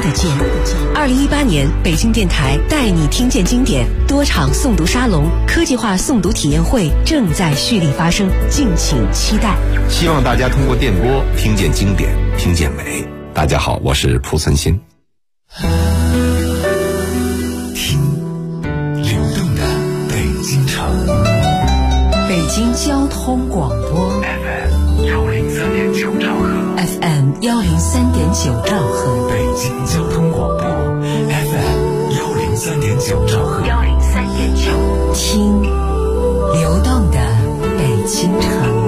得见。2018年，北京电台带你听见经典多场诵读沙龙、科技化诵读体验会正在蓄力发生，敬请期待。 希望大家通过电波听见经典，听见美。大家好，我是蒲存昕。 听流动的北京城， 北京交通广播 FM 103.9兆赫 FM 103.9兆赫， 北京交通广播 FM 103.9兆赫 103.9，听流动的北京城。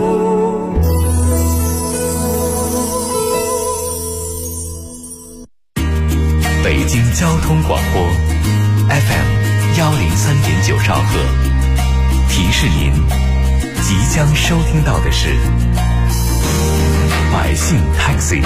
北京交通广播 FM 103.9兆赫，提示您即将收听到的是百姓 Taxi。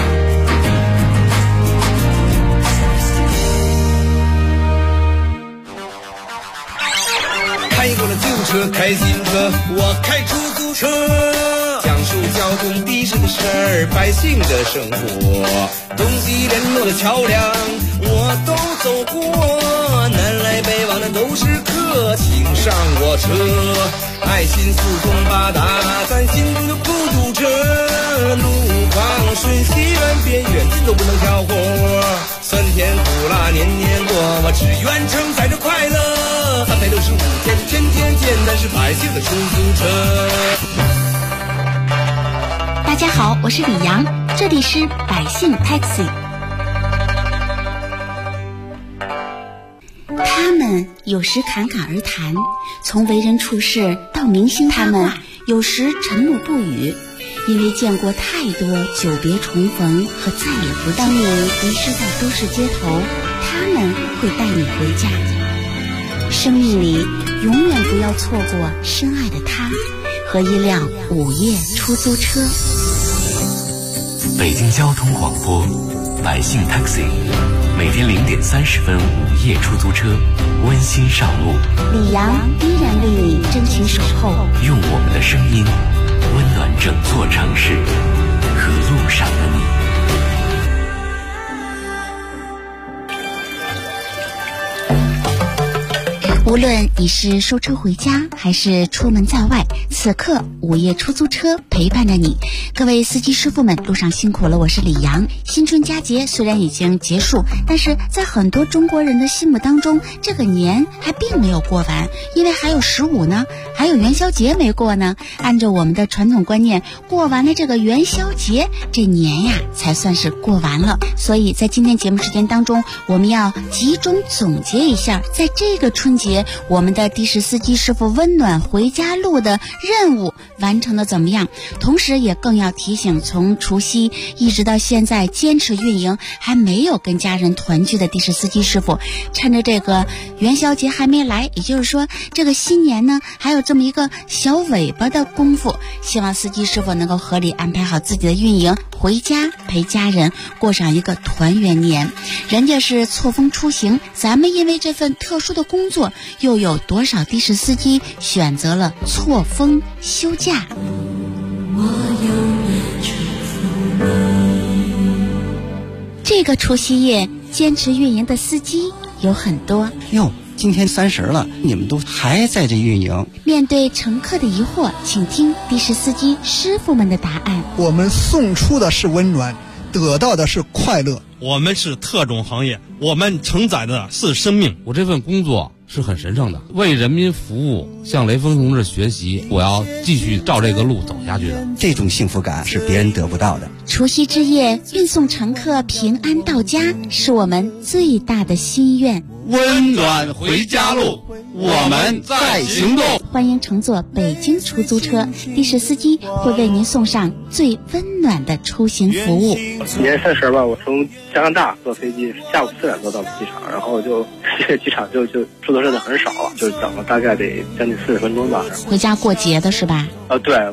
开过了旧车，开新车，我开出租车，讲述交通的士的事儿，百姓的生活，东西联络的桥梁我都走过，南来北往的都是客，请上我车，爱心四通八达，咱心中的孤独者，路况顺西远边远近都不能挑活，酸甜苦辣年年过，我只愿承载着快乐，365天天天见，咱是百姓的出租车。 大家好，我是李阳，这里是百姓 Taxi。他们有时侃侃而谈，从为人处事到明星他们有时沉默不语，因为见过太多久别重逢和再也不当你迷失在都市街头，他们会带你回家。生命里永远不要错过深爱的他和一辆午夜出租车。 北京交通广播百姓 Taxi， 每天0点30分午夜出租车温馨上路， 李阳依然为你真情守候， 用我们的声音温暖整座城市和路上的你。 无论你是收车回家还是出门在外，此刻午夜出租车陪伴着你。各位司机师傅们，路上辛苦了，我是李阳。新春佳节虽然已经结束，但是在很多中国人的心目当中，这个年还并没有过完，因为还有15呢，还有元宵节没过呢。按照我们的传统观念，过完了这个元宵节，这年呀才算是过完了。所以在今天节目时间当中，我们要集中总结一下，在这个春节我们的的士司机师傅温暖回家路的任务完成的怎么样，同时也更要提醒从除夕一直到现在坚持运营还没有跟家人团聚的的士司机师傅，趁着这个元宵节还没来，也就是说这个新年呢还有这么一个小尾巴的功夫，希望司机师傅能够合理安排好自己的运营，回家陪家人过上一个团圆年。人家是错峰出行，咱们因为这份特殊的工作，又有多少的士司机选择了错峰休假？这个除夕夜坚持运营的司机有很多哟，今天30了，你们都还在这运营。 面对乘客的疑惑，请听的士司机师傅们的答案。 我们送出的是温暖，得到的是快乐。 我们是特种行业，我们承载的是生命。 我这份工作是很神圣的，为人民服务，向雷锋同志学习，我要继续照这个路走下去的。 这种幸福感是别人得不到的。 除夕之夜，运送乘客平安到家，是我们最大的心愿。 温暖回家路，我们在行动。 欢迎乘坐北京出租车，的士司机会为您送上最温暖的出行服务。 年30吧，我从加拿大坐飞机，下午4点多到机场，然后就这个机场就出租车的很少了，就等了大概得将近40分钟吧。 回家过节的是吧？ 对，我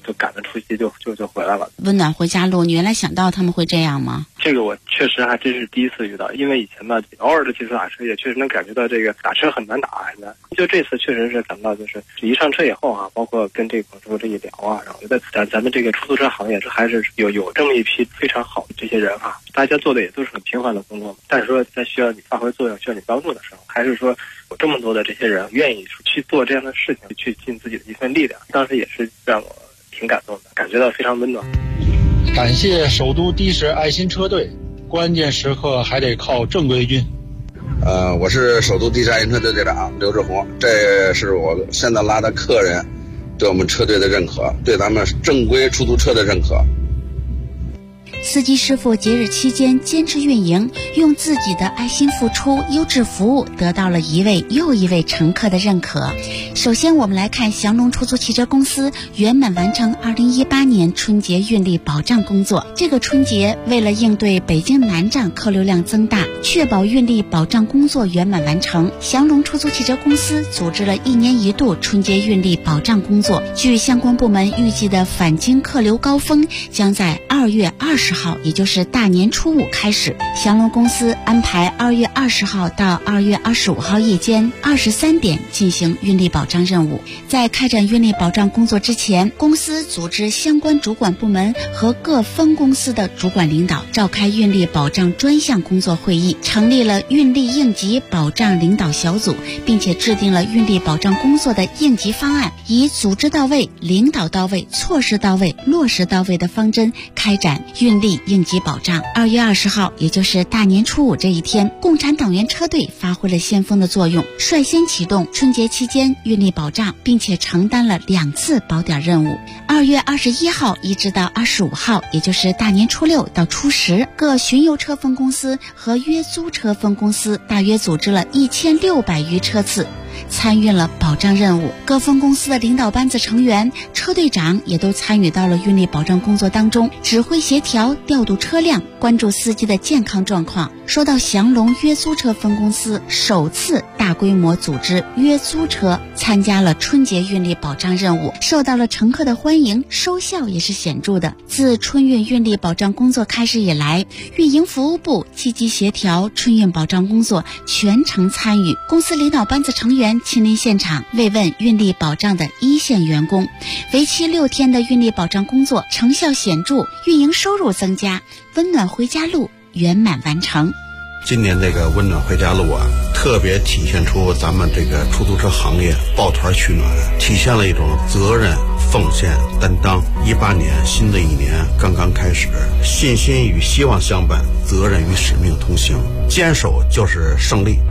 就赶着除夕就回来了。 温暖回家路，你原来想到他们会这样吗？ 这个我确实还真是第一次遇到，因为以前呢偶尔的骑车打车也确实能感觉到这个打车很难打，很难。就这次确实是感到就是一上车以后啊，包括跟这个朋友这一聊啊，然后觉得咱们这个出租车行业这还是有这么一批非常好的这些人啊，大家做的也都是很平凡的工作，但是说在需要你发挥作用、需要你帮助的时候，还是说有这么多的这些人愿意去做这样的事情，去尽自己的一份力量，当时也是让我挺感动的，感觉到非常温暖。 感谢首都的士爱心车队，关键时刻还得靠正规军。 我是首都的士爱心车队队长刘志宏，这是我现在拉的客人对我们车队的认可，对咱们正规出租车的认可。 司机师傅节日期间坚持运营，用自己的爱心付出，优质服务得到了一位又一位乘客的认可。首先我们来看祥龙出租汽车公司圆满完成2018年春节运力保障工作。这个春节为了应对北京南站客流量增大，确保运力保障工作圆满完成，祥龙出租汽车公司组织了1年1度春节运力保障工作。据相关部门预计的返京客流高峰将在2月20号，也就是大年初5开始。祥龙公司安排2月20号到2月25号夜间23点进行运力保障任务。在开展运力保障工作之前，公司组织相关主管部门和各分公司的主管领导召开运力保障专项工作会议，成立了运力应急保障领导小组，并且制定了运力保障工作的应急方案，以组织到位、领导到位、措施到位、落实到位的方针开展运力应急保障。2月20号，也就是大年初5这一天，共产党员车队发挥了先锋的作用，率先启动春节期间运力保障，并且承担了2次保点任务。2月21号一直到25号，也就是大年初6到初10，各巡游车分公司和约租车分公司大约组织了1600余车次，参与了保障任务。各分公司的领导班子成员、车队长也都参与到了运力保障工作当中，指挥协调、调度车辆，关注司机的健康状况。说到祥龙约租车分公司首次大规模组织约租车参加了春节运力保障任务，受到了乘客的欢迎，收效也是显著的。自春运运力保障工作开始以来，运营服务部积极协调春运保障工作，全程参与，公司领导班子成员亲临现场慰问运力保障的一线员工。为期6天的运力保障工作成效显著，运营收入增加，温暖回家路圆满完成。 今年这个温暖回家路啊，特别体现出咱们这个出租车行业抱团取暖，体现了一种责任、奉献、担当。18年新的一年刚刚开始，信心与希望相伴，责任与使命同行，坚守就是胜利。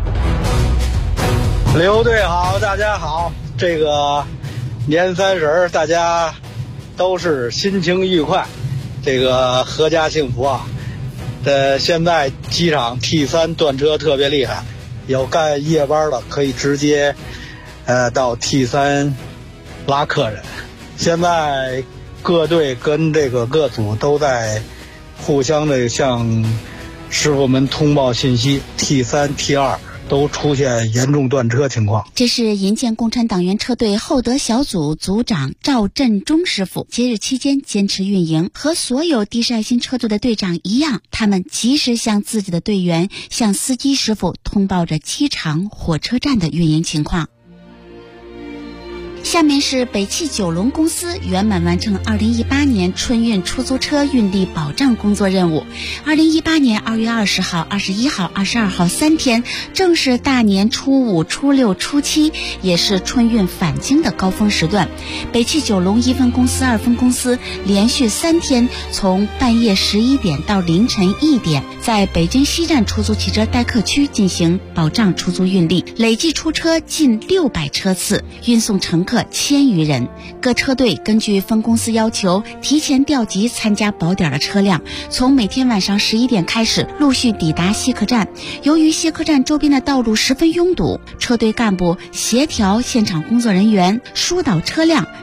刘队好，大家好，这个年30大家都是心情愉快，这个阖家幸福啊。现在机场 T3 断车特别厉害，有干夜班的可以直接到 T3 拉客人。现在各队跟这个各组都在互相的向师傅们通报信息， T3 T2都出现严重断车情况。 这是银建共产党员车队厚德小组组长赵振忠师傅，节日期间坚持运营，和所有的士爱心车队的队长一样，他们及时向自己的队员、向司机师傅通报着机场、火车站的运营情况。下面是北汽九龙公司圆满完成2018年春运出租车运力保障工作任务。2018年2月20号、21号、22号3天，正是大年初5、初6、初7，也是春运返京的高峰时段。北汽九龙1分公司、2分公司连续3天，从半夜11点到凌晨1点，在北京西站出租汽车待客区进行保障出租运力，累计出车近600车次，运送乘客1000余人。各车队根据分公司要求，提前调集参加保点的车辆，从每天晚上11点开始陆续抵达西客站。由于西客站周边的道路十分拥堵，车队干部协调现场工作人员，疏导车辆，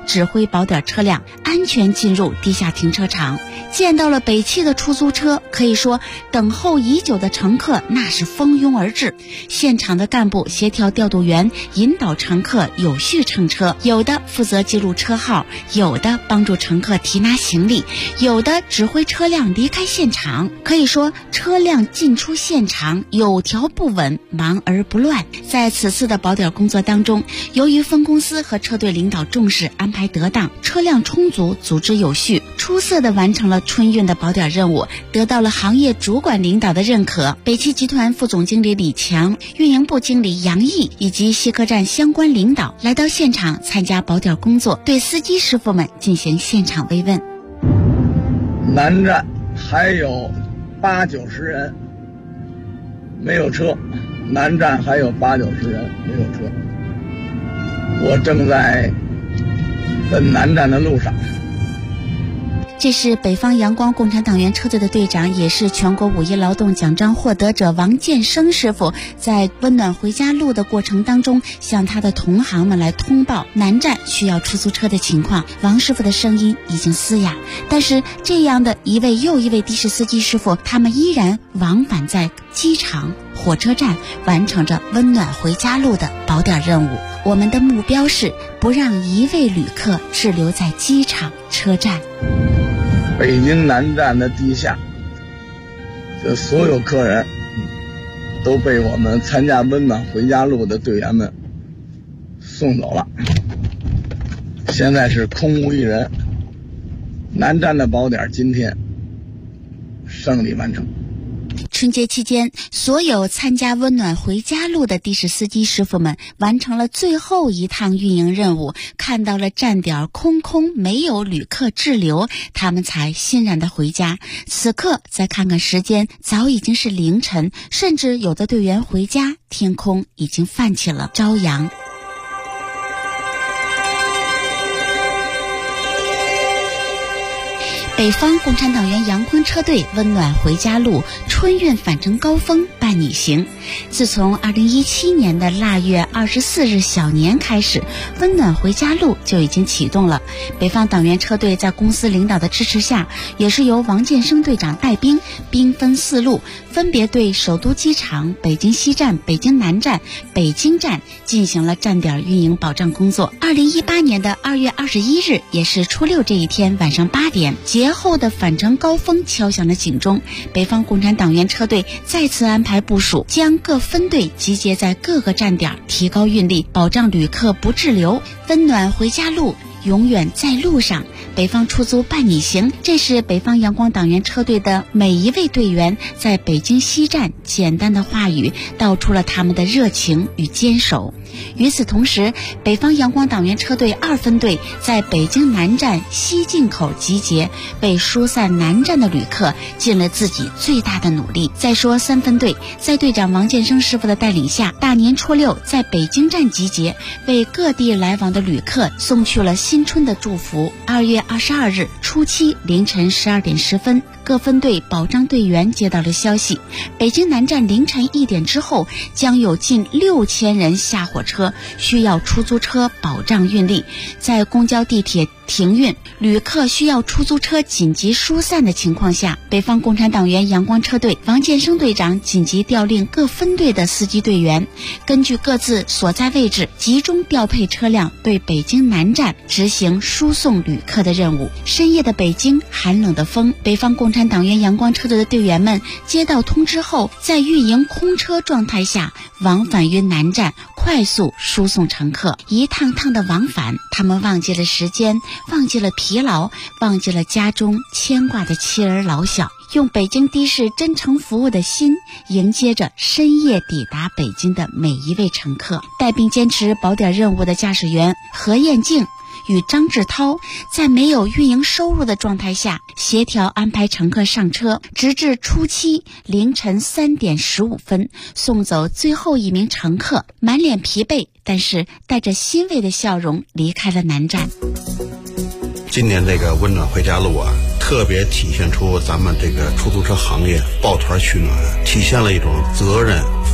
指挥保点车辆安全进入地下停车场。见到了北汽的出租车，可以说等候已久的乘客那是蜂拥而至。现场的干部协调调度员引导乘客有序乘车，有的负责记录车号，有的帮助乘客提拿行李，有的指挥车辆离开现场。可以说车辆进出现场有条不紊，忙而不乱。在此次的保点工作当中，由于分公司和车队领导重视，安排得当，车辆充足，组织有序，出色地完成了春运的保点任务，得到了行业主管领导的认可。北汽集团副总经理李强、运营部经理杨毅以及西客站相关领导来到现场参加保点工作，对司机师傅们进行现场慰问。 南站还有80-90人没有车，南站还有80-90人没有车，我正在奔南站的路上。 这是北方阳光共产党员车队的队长，也是全国5一劳动奖章获得者王建生师傅，在温暖回家路的过程当中，向他的同行们来通报南站需要出租车的情况。王师傅的声音已经嘶哑，但是这样的一位又一位的士司机师傅，他们依然往返在机场、火车站，完成着温暖回家路的保点任务。我们的目标是不让一位旅客滞留在机场、车站。 北京南站的地下，这所有客人都被我们参加温暖回家路的队员们送走了，现在是空无一人。南站的保点今天胜利完成。 春节期间，所有参加温暖回家路的的士司机师傅们完成了最后一趟运营任务，看到了站点空空，没有旅客滞留，他们才欣然的回家。此刻再看看时间，早已经是凌晨，甚至有的队员回家，天空已经泛起了朝阳。北方共产党员杨坤车队温暖回家路春运返程高峰伴你行。自从2017年的腊月24日小年开始，温暖回家路就已经启动了。北方党员车队在公司领导的支持下，也是由王建生队长带兵，兵分4路，分别对首都机场、北京西站、北京南站、北京站进行了站点运营保障工作。2018年的2月21日，也是初六这一天晚上8点，节后的返程高峰敲响了警钟。北方共产党员车队再次安排部署，将各分队集结在各个站点，提高运力，保障旅客不滞留。温暖回家路，永远在路上。北方出租伴你行，这是北方阳光党员车队的每一位队员在北京西站简单的话语，道出了他们的热情与坚守。与此同时，北方阳光党员车队2分队在北京南站西进口集结，为疏散南站的旅客尽了自己最大的努力。再说3分队在队长王建生师傅的带领下，大年初六在北京站集结，为各地来往的旅客送去了新春的祝福。2月22日初七凌晨12点10分，各分队保障队员接到了消息，北京南站凌晨1点之后将有近6000人下火车，需要出租车保障运力。在公交地铁停运，旅客需要出租车紧急疏散的情况下，北方共产党员阳光车队王建生队长紧急调令各分队的司机队员，根据各自所在位置集中调配车辆，对北京南站执行输送旅客的任务。深夜的北京，寒冷的风，北方共产党员阳光车队的队员们接到通知后，在运营空车状态下往返于南站，快速输送乘客。一趟趟的往返，他们忘记了时间，忘记了疲劳，忘记了家中牵挂的妻儿老小，用北京的士真诚服务的心迎接着深夜抵达北京的每一位乘客。带兵坚持保点任务的驾驶员何艳静与张志涛在没有运营收入的状态下，协调安排乘客上车，直至初七凌晨3点15分送走最后一名乘客，满脸疲惫，但是带着欣慰的笑容离开了南站。 今年这个温暖回家路啊，特别体现出咱们这个出租车行业抱团取暖，体现了一种责任、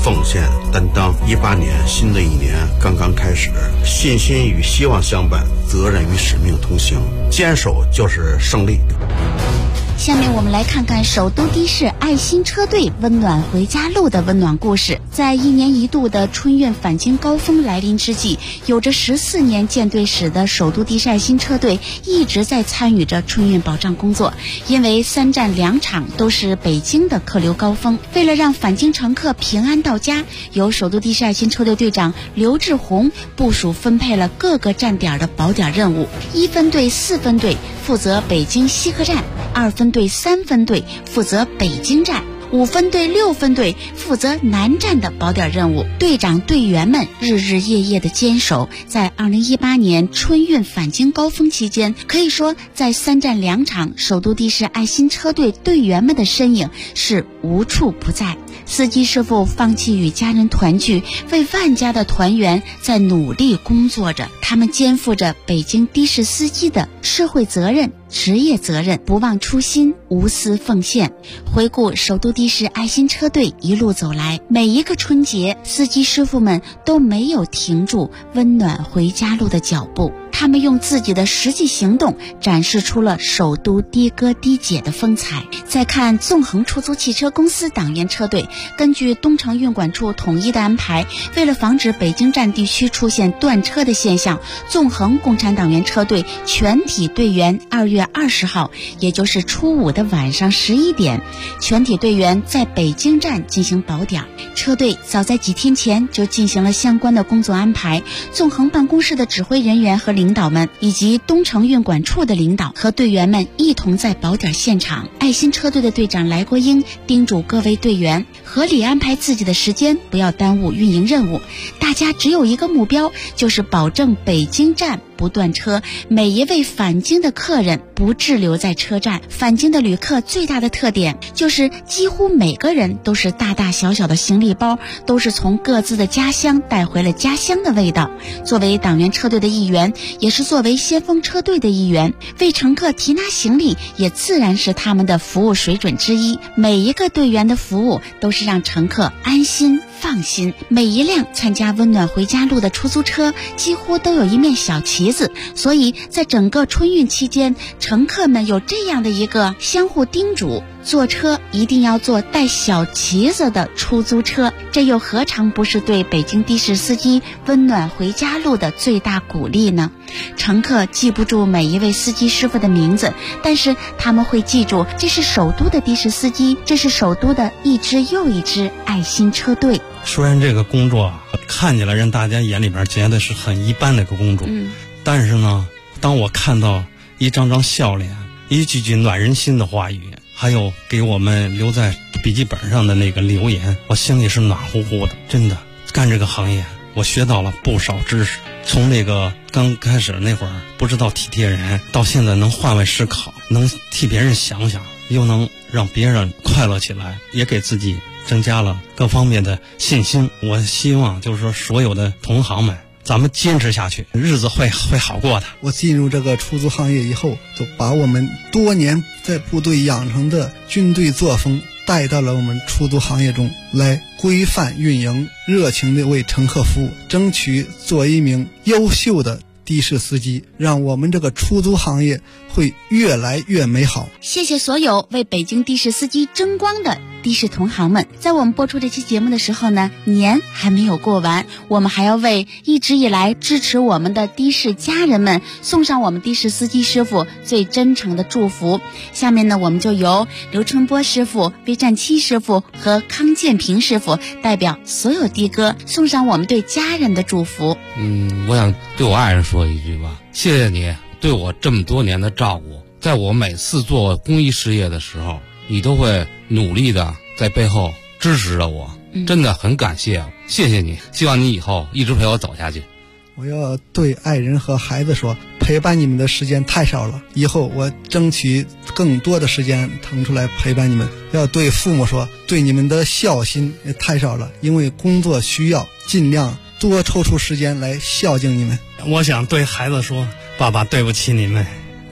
奉献、担当。18年，新的一年刚刚开始，信心与希望相伴，责任与使命同行，坚守就是胜利。 下面我们来看看首都的士爱心车队温暖回家路的温暖故事。在1年1度的春运返京高峰来临之际，有着14年建队史的首都的士爱心车队一直在参与着春运保障工作。因为3站2场都是北京的客流高峰，为了让返京乘客平安到家，由首都的士爱心车队队长刘志宏部署分配了各个站点的保点任务。1分队、4分队负责北京西客站，2分队、3分队负责北京站，5分队、6分队负责南站的保点任务。队长队员们日日夜夜的坚守，在2018年春运返京高峰期间，可以说在3站2场首都的士爱心车队队员们的身影是无处不在。司机师傅放弃与家人团聚，为万家的团圆在努力工作着。他们肩负着北京的士司机的社会责任、职业责任，不忘初心，无私奉献。回顾首都的士爱心车队一路走来，每一个春节，司机师傅们都没有停住温暖回家路的脚步。他们用自己的实际行动展示出了首都的哥的姐的风采。再看纵横出租汽车公司党员车队，根据东城运管处统一的安排，为了防止北京站地区出现断车的现象，纵横共产党员车队全体队员2月20号，也就是初5的晚上11点，全体队员在北京站进行保点。车队早在几天前就进行了相关的工作安排，纵横办公室的指挥人员和领导们，以及东城运管处的领导和队员们一同在保点现场。爱心车队的队长来国英叮嘱各位队员合理安排自己的时间，不要耽误运营任务。大家只有一个目标，就是保证北京站不断车，每一位返京的客人不滞留在车站。返京的旅客最大的特点就是几乎每个人都是大大小小的行李包，都是从各自的家乡带回了家乡的味道。作为党员车队的一员，也是作为先锋车队的一员，为乘客提拿行李也自然是他们的服务水准之一。每一个队员的服务都是让乘客安心放心。每一辆参加温暖回家路的出租车几乎都有一面小旗子，所以在整个春运期间，乘客们有这样的一个相互叮嘱：坐车一定要坐带小旗子的出租车。这又何尝不是对北京的士司机温暖回家路的最大鼓励呢？乘客记不住每一位司机师傅的名字，但是他们会记住，这是首都的的士司机，这是首都的一支又一支爱心车队。 虽然这个工作看起来让大家眼里边觉得是很一般的一个工作，但是呢，当我看到一张张笑脸，一句句暖人心的话语，还有给我们留在笔记本上的那个留言，我心里是暖乎乎的。真的，干这个行业我学到了不少知识，从那个刚开始那会儿不知道体贴人，到现在能换位思考，能替别人想想，又能让别人快乐起来，也给自己增加了各方面的信心。我希望就是说所有的同行们，咱们坚持下去，日子会好过的。 我进入这个出租行业以后，就把我们多年在部队养成的军队作风带到了我们出租行业中来，规范运营，热情地为乘客服务，争取做一名优秀的的士司机，让我们这个出租行业会越来越美好。 谢谢所有为北京的士司机争光的的士同行们。在我们播出这期节目的时候呢，年还没有过完，我们还要为一直以来支持我们的的士家人们送上我们的士司机师傅最真诚的祝福。下面呢，我们就由刘春波师傅、魏占七师傅和康建平师傅代表所有的哥送上我们对家人的祝福。 我想对我爱人说一句吧，谢谢你对我这么多年的照顾，在我每次做公益事业的时候，你都会努力的在背后支持着我，真的很感谢，谢谢你，希望你以后一直陪我走下去。 我要对爱人和孩子说，陪伴你们的时间太少了，以后我争取更多的时间腾出来陪伴你们。要对父母说，对你们的孝心也太少了，因为工作需要，尽量多抽出时间来孝敬你们。 我想对孩子说，爸爸对不起你们，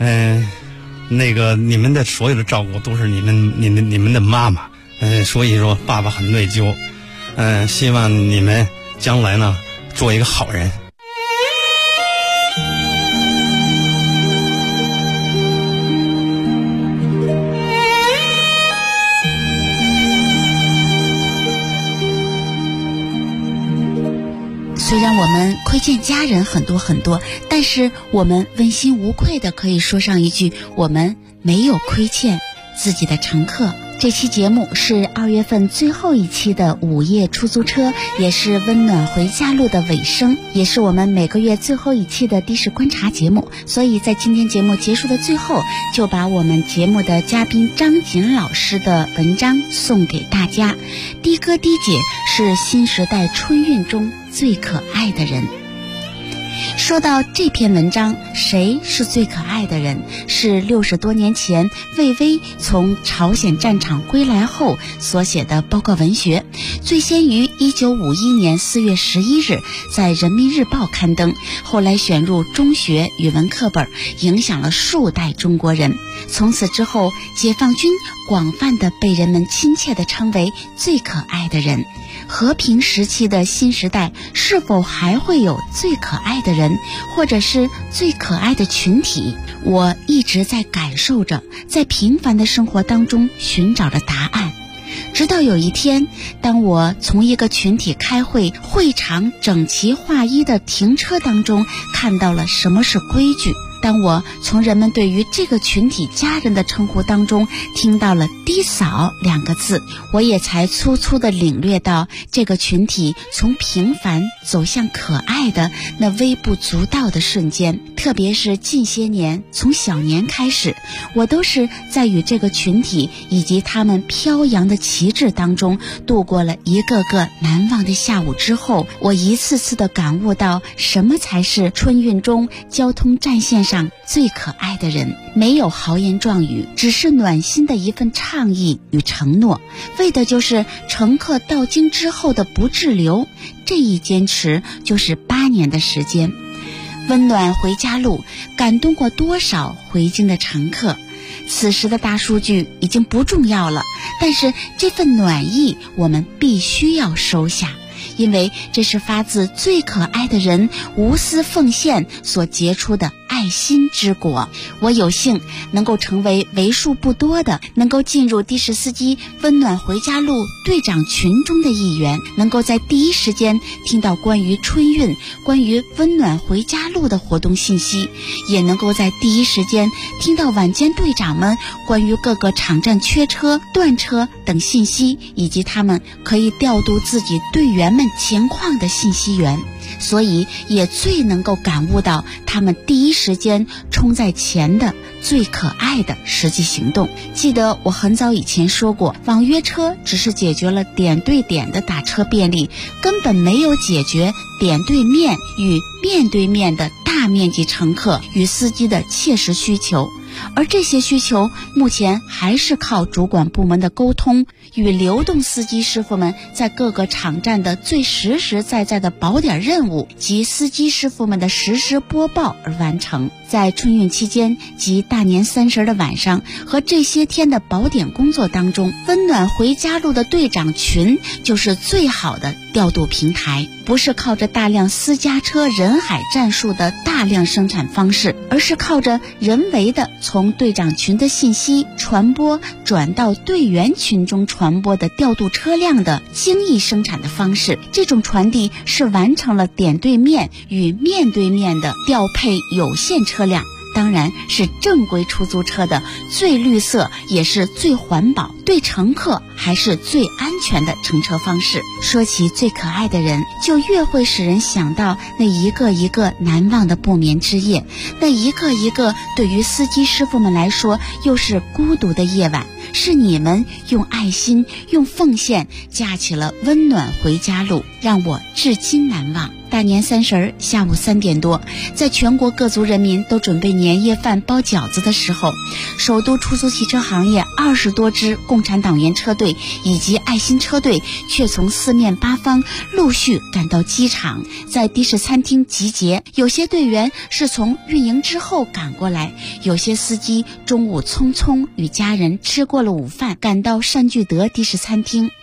你们的所有的照顾都是你们的妈妈，所以说爸爸很内疚， 希望你们将来呢做一个好人。 虽然我们亏欠家人很多很多，但是我们问心无愧的可以说上一句，我们没有亏欠自己的乘客。这期节目是2月份最后一期的午夜出租车，也是温暖回家路的尾声，也是我们每个月最后一期的的士观察节目。所以在今天节目结束的最后，就把我们节目的嘉宾张锦老师的文章送给大家。的哥的姐是新时代春运中最可爱的人。说到这篇文章，谁是最可爱的人，是60多年前魏巍从朝鲜战场归来后所写的报告文学，最先于1951年4月11日在人民日报刊登，后来选入中学语文课本，影响了数代中国人。从此之后，解放军广泛地被人们亲切地称为最可爱的人。和平时期的新时代，是否还会有最可爱的人，或者是最可爱的群体？我一直在感受着，在平凡的生活当中寻找着答案。直到有一天，当我从一个群体开会会场整齐划一的停车当中看到了什么是规矩，当我从人们对于这个群体家人的称呼当中听到了低嫂2个字，我也才粗粗地领略到这个群体从平凡走向可爱的那微不足道的瞬间。特别是近些年，从小年开始，我都是在与这个群体以及他们飘扬的旗帜当中度过了一个个难忘的下午之后，我一次次地感悟到什么才是春运中交通战线上最可爱的人。没有豪言壮语，只是暖心的一份倡议与承诺，为的就是乘客到京之后的不滞留。这一坚持就是8年的时间。温暖回家路感动过多少回京的乘客？此时的大数据已经不重要了，但是这份暖意我们必须要收下，因为这是发自最可爱的人无私奉献所结出的爱心之果。我有幸能够成为为数不多的能够进入的士司机温暖回家路队长群中的一员，能够在第一时间听到关于春运、关于温暖回家路的活动信息，也能够在第一时间听到晚间队长们关于各个场站缺车、断车等信息，以及他们可以调度自己队员们情况的信息源。所以也最能够感悟到他们第一时间冲在前的最可爱的实际行动。记得我很早以前说过，网约车只是解决了点对点的打车便利，根本没有解决点对面与面对面的大面积乘客与司机的切实需求。而这些需求目前还是靠主管部门的沟通与流动司机师傅们在各个场站的最实实在在的保点任务及司机师傅们的实时播报而完成。在春运期间及大年30的晚上和这些天的保点工作当中，温暖回家路的队长群就是最好的调度平台，不是靠着大量私家车人海战术的大量生产方式，而是靠着人为的从队长群的信息传播转到队员群中传播的调度车辆的精益生产的方式。这种传递是完成了点对面与面对面的调配有限车辆，当然是正规出租车的最绿色也是最环保，对乘客还是最安全的乘车方式。说起最可爱的人，就越会使人想到那一个一个难忘的不眠之夜，那一个一个对于司机师傅们来说又是孤独的夜晚，是你们用爱心用奉献架起了温暖回家路，让我至今难忘。大年30下午3点多，在全国各族人民都准备年夜饭包饺子的时候，首都出租汽车行业20多支共产党员车队以及爱心车队却从四面八方陆续赶到机场，在的士餐厅集结。有些队员是从运营之后赶过来，有些司机中午匆匆与家人吃过了午饭，赶到善聚德的士餐厅。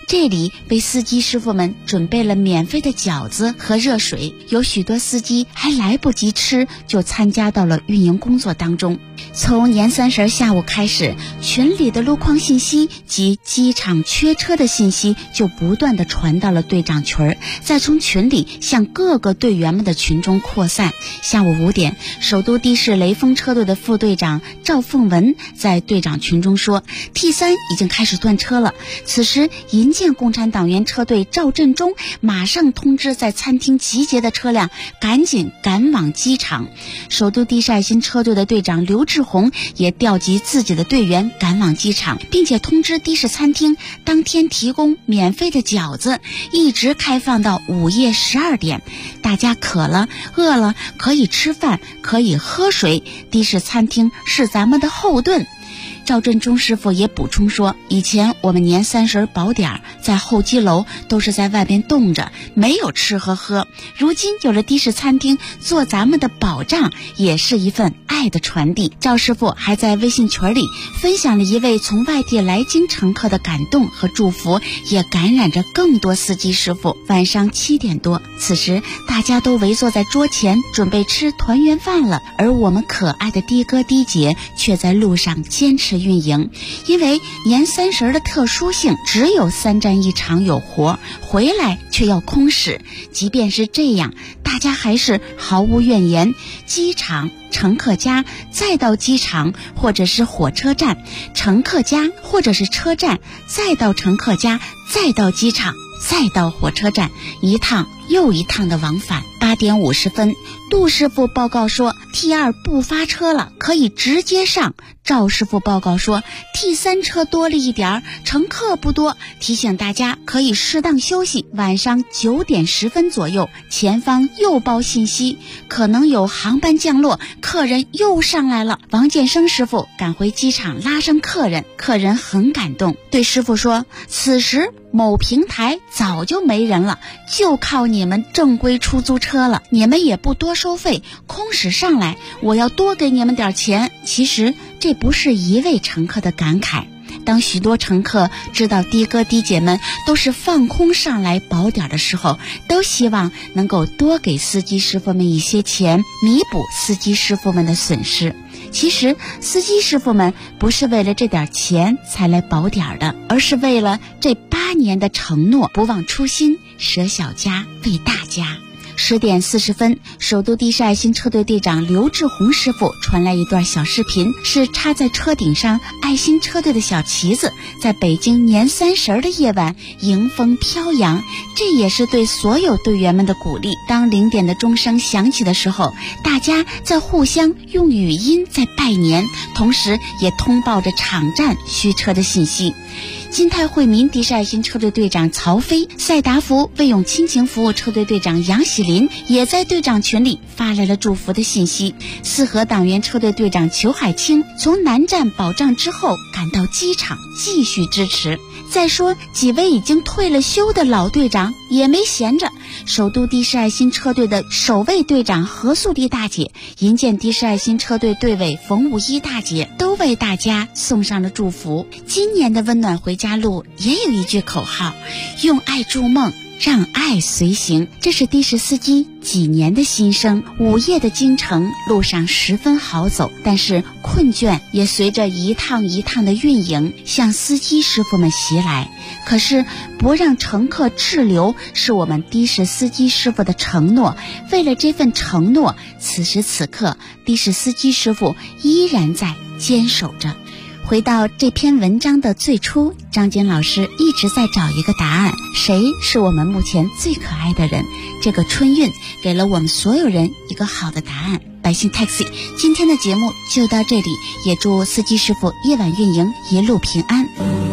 这里为司机师傅们准备了免费的饺子和热水，有许多司机还来不及吃就参加到了运营工作当中。从年30下午开始，群里的路况信息及机场缺车的信息就不断地传到了队长群，再从群里向各个队员们的群中扩散。下午5点，首都的士雷锋车队的副队长赵凤文在队长群中说 T3 已经开始断车了。此时银建共产党员车队赵振中马上通知在餐厅集结的车辆赶紧赶往机场。首都的士爱心车队的队长刘志红也调集自己的队员赶往机场，并且通知的士餐厅当天提供免费的饺子，一直开放到午夜12点。大家渴了饿了可以吃饭，可以喝水，的士餐厅是咱们的后盾。赵振中师傅也补充说，以前我们年30宝点在候机楼都是在外边冻着，没有吃和喝，如今有了的士餐厅做咱们的保障，也是一份爱的传递。赵师傅还在微信群里分享了一位从外地来京乘客的感动和祝福，也感染着更多司机师傅。晚上7点多，此时大家都围坐在桌前准备吃团圆饭了，而我们可爱的的哥的姐却在路上坚持运营。因为年30的特殊性，只有3站1场有活，回来却要空驶。即便是这样，大家还是毫无怨言，机场乘客家，再到机场或者是火车站，乘客家或者是车站，再到乘客家，再到机场，再到火车站，一趟又一趟的往返。8点50分，杜师傅报告说 T2 不发车了，可以直接上。赵师傅报告说 T3 车多了一点，乘客不多，提醒大家可以适当休息。晚上9点10分左右，前方又报信息，可能有航班降落，客人又上来了。王建生师傅赶回机场拉上客人，客人很感动，对师傅说，此时某平台早就没人了，就靠你们正规出租车了，你们也不多收费，空驶上来我要多给你们点钱。其实这不是一位乘客的感慨，当许多乘客知道的哥的姐们都是放空上来保点的时候，都希望能够多给司机师傅们一些钱，弥补司机师傅们的损失。其实司机师傅们不是为了这点钱才来保点的，而是为了这8年的承诺，不忘初心，舍小家为大家。10点40分，首都的士爱心车队队长刘志红师傅传来一段小视频，是插在车顶上爱心车队的小旗子，在北京年30的夜晚迎风飘扬，这也是对所有队员们的鼓励。当0点的钟声响起的时候，大家在互相用语音在拜年，同时也通报着场站需车的信息。金泰惠民的士爱心车队队长曹飞，赛达福卫勇亲情服务车队队长杨喜林也在队长群里发来了祝福的信息。四河党员车队队长裘海清从南站保障之后赶到机场继续支持。再说几位已经退了休的老队长也没闲着，首都的士爱心车队的首位队长何素丽大姐，银建的士爱心车队队委冯武一大姐都为大家送上了祝福。今年的温暖回家路也有一句口号，用爱筑梦，让爱随行，这是的士司机几年的心声。午夜的京城路上十分好走，但是困倦也随着一趟一趟的运营向司机师傅们袭来。可是不让乘客滞留是我们的士司机师傅的承诺，为了这份承诺，此时此刻的士司机师傅依然在坚守着。回到这篇文章的最初，张坚老师一直在找一个答案，谁是我们目前最可爱的人？这个春运给了我们所有人一个好的答案。百姓 Taxi 今天的节目就到这里，也祝司机师傅夜晚运营一路平安。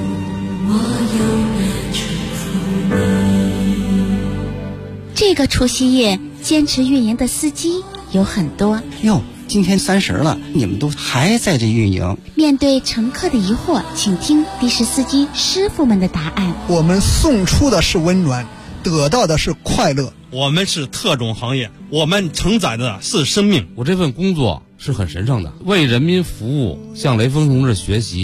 这个除夕夜坚持运营的司机有很多哟，今天30了，你们都还在这运营。 面对乘客的疑惑，请听的士司机师傅们的答案。 我们送出的是温暖，得到的是快乐。 我们是特种行业，我们承载的是生命。 我这份工作是很神圣的，为人民服务，向雷锋同志学习。